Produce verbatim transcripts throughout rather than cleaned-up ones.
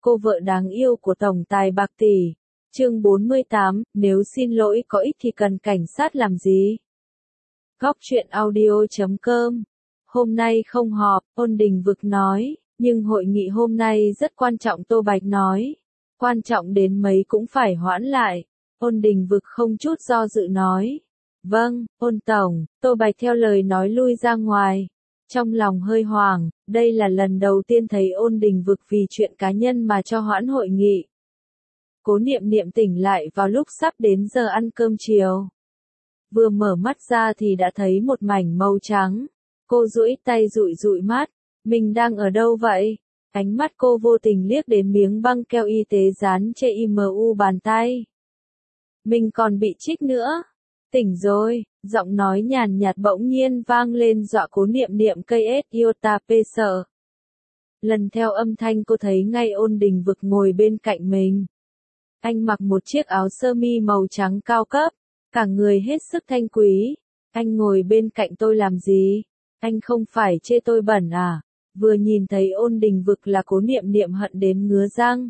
cô vợ đáng yêu của tổng tài bạc tỷ. Chương bốn mươi tám, nếu xin lỗi có ích thì cần cảnh sát làm gì? Góc truyện audio chấm com. Hôm nay không họp, Ôn Đình Vực nói, nhưng hội nghị hôm nay rất quan trọng, Tô Bạch nói. Quan trọng đến mấy cũng phải hoãn lại. Ôn Đình Vực không chút do dự nói. Vâng, Ôn Tổng. Tô Bạch theo lời nói lui ra ngoài. Trong lòng hơi hoảng, đây là lần đầu tiên thấy Ôn Đình Vực vì chuyện cá nhân mà cho hoãn hội nghị. Cố Niệm Niệm tỉnh lại vào lúc sắp đến giờ ăn cơm chiều. Vừa mở mắt ra thì đã thấy một mảnh màu trắng. Cô duỗi tay dụi dụi mắt. Mình đang ở đâu vậy? Ánh mắt cô vô tình liếc đến miếng băng keo y tế dán trên i em u bàn tay. Mình còn bị trích nữa. Tỉnh rồi, giọng nói nhàn nhạt bỗng nhiên vang lên dọa Cố Niệm Niệm cây ét iota p sợ. Lần theo âm thanh cô thấy ngay Ôn Đình Vực ngồi bên cạnh mình. Anh mặc một chiếc áo sơ mi màu trắng cao cấp, cả người hết sức thanh quý. Anh ngồi bên cạnh tôi làm gì? Anh không phải chê tôi bẩn à? Vừa nhìn thấy Ôn Đình Vực là Cố Niệm Niệm hận đến ngứa răng.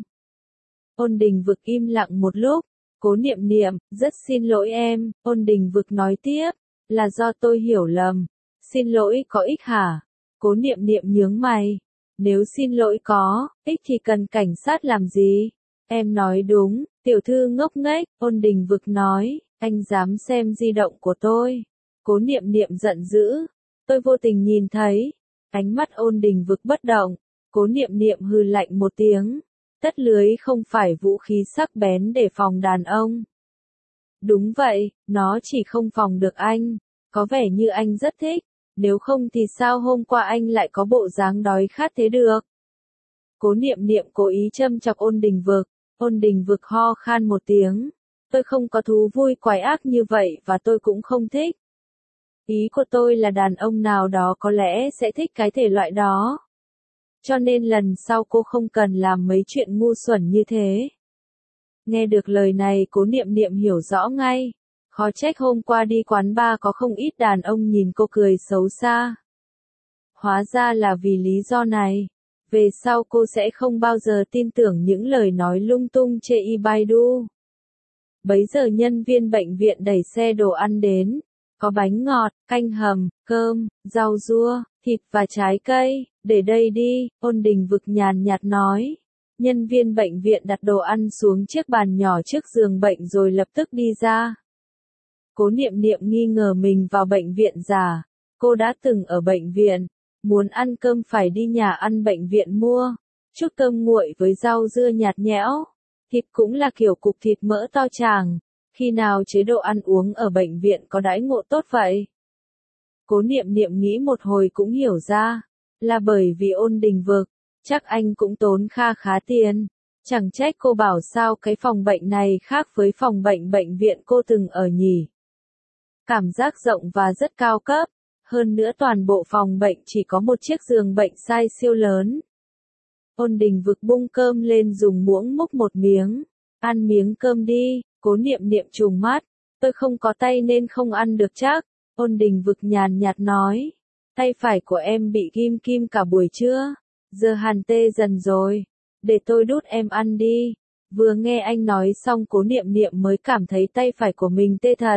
Ôn Đình Vực im lặng một lúc. Cố Niệm Niệm, rất xin lỗi em, Ôn Đình Vực nói tiếp, là do tôi hiểu lầm. Xin lỗi có ích hả? Cố Niệm Niệm nhướng mày. Nếu xin lỗi có ích thì cần cảnh sát làm gì? Em nói đúng, tiểu thư ngốc nghếch, Ôn Đình Vực nói, anh dám xem di động của tôi. Cố Niệm Niệm giận dữ, tôi vô tình nhìn thấy. Ánh mắt Ôn Đình Vực bất động, Cố Niệm Niệm hừ lạnh một tiếng. Tất lưới không phải vũ khí sắc bén để phòng đàn ông. Đúng vậy, nó chỉ không phòng được anh. Có vẻ như anh rất thích. Nếu không thì sao hôm qua anh lại có bộ dáng đói khát thế được? Cố Niệm Niệm cố ý châm chọc Ôn Đình Vực. Ôn Đình Vực ho khan một tiếng. Tôi không có thú vui quái ác như vậy và tôi cũng không thích. Ý của tôi là đàn ông nào đó có lẽ sẽ thích cái thể loại đó. Cho nên lần sau cô không cần làm mấy chuyện ngu xuẩn như thế. Nghe được lời này Cố Niệm Niệm hiểu rõ ngay. Khó trách hôm qua đi quán bar có không ít đàn ông nhìn cô cười xấu xa. Hóa ra là vì lý do này. Về sau cô sẽ không bao giờ tin tưởng những lời nói lung tung trên y Baidu. Bấy giờ nhân viên bệnh viện đẩy xe đồ ăn đến. Có bánh ngọt, canh hầm, cơm, rau rua, thịt và trái cây. Để đây đi, Ôn Đình Vực nhàn nhạt nói. Nhân viên bệnh viện đặt đồ ăn xuống chiếc bàn nhỏ trước giường bệnh rồi lập tức đi ra. Cố Niệm Niệm nghi ngờ mình vào bệnh viện giả. Cô đã từng ở bệnh viện. Muốn ăn cơm phải đi nhà ăn bệnh viện mua. Chút cơm nguội với rau dưa nhạt nhẽo. Thịt cũng là kiểu cục thịt mỡ to chàng. Khi nào chế độ ăn uống ở bệnh viện có đãi ngộ tốt vậy? Cố Niệm Niệm nghĩ một hồi cũng hiểu ra. Là bởi vì Ôn Đình Vực. Chắc anh cũng tốn kha khá tiền. Chẳng trách cô bảo sao cái phòng bệnh này khác với phòng bệnh bệnh viện cô từng ở nhỉ. Cảm giác rộng và rất cao cấp. Hơn nữa toàn bộ phòng bệnh chỉ có một chiếc giường bệnh size siêu lớn. Ôn Đình Vực bung cơm lên dùng muỗng múc một miếng. Ăn miếng cơm đi, Cố Niệm Niệm trùng mắt. Tôi không có tay nên không ăn được chắc. Ôn Đình Vực nhàn nhạt nói. Tay phải của em bị ghim kim cả buổi trưa. Giờ hàn tê dần rồi. Để tôi đút em ăn đi. Vừa nghe anh nói xong Cố Niệm Niệm mới cảm thấy tay phải của mình tê thật.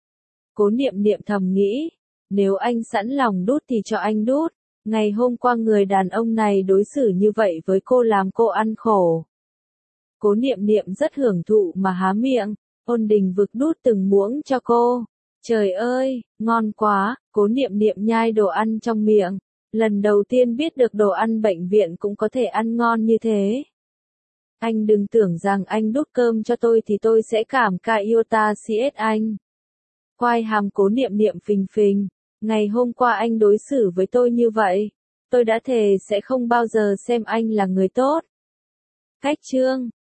Cố Niệm Niệm thầm nghĩ. Nếu anh sẵn lòng đút thì cho anh đút. Ngày hôm qua người đàn ông này đối xử như vậy với cô làm cô ăn khổ. Cố Niệm Niệm rất hưởng thụ mà há miệng. Ôn Đình Vực đút từng muỗng cho cô. Trời ơi, ngon quá. Cố Niệm Niệm nhai đồ ăn trong miệng. Lần đầu tiên biết được đồ ăn bệnh viện cũng có thể ăn ngon như thế. Anh đừng tưởng rằng anh đút cơm cho tôi thì tôi sẽ cảm ca iota cs anh. Quai hàm Cố Niệm Niệm phình phình. Ngày hôm qua anh đối xử với tôi như vậy. Tôi đã thề sẽ không bao giờ xem anh là người tốt. Cách chương.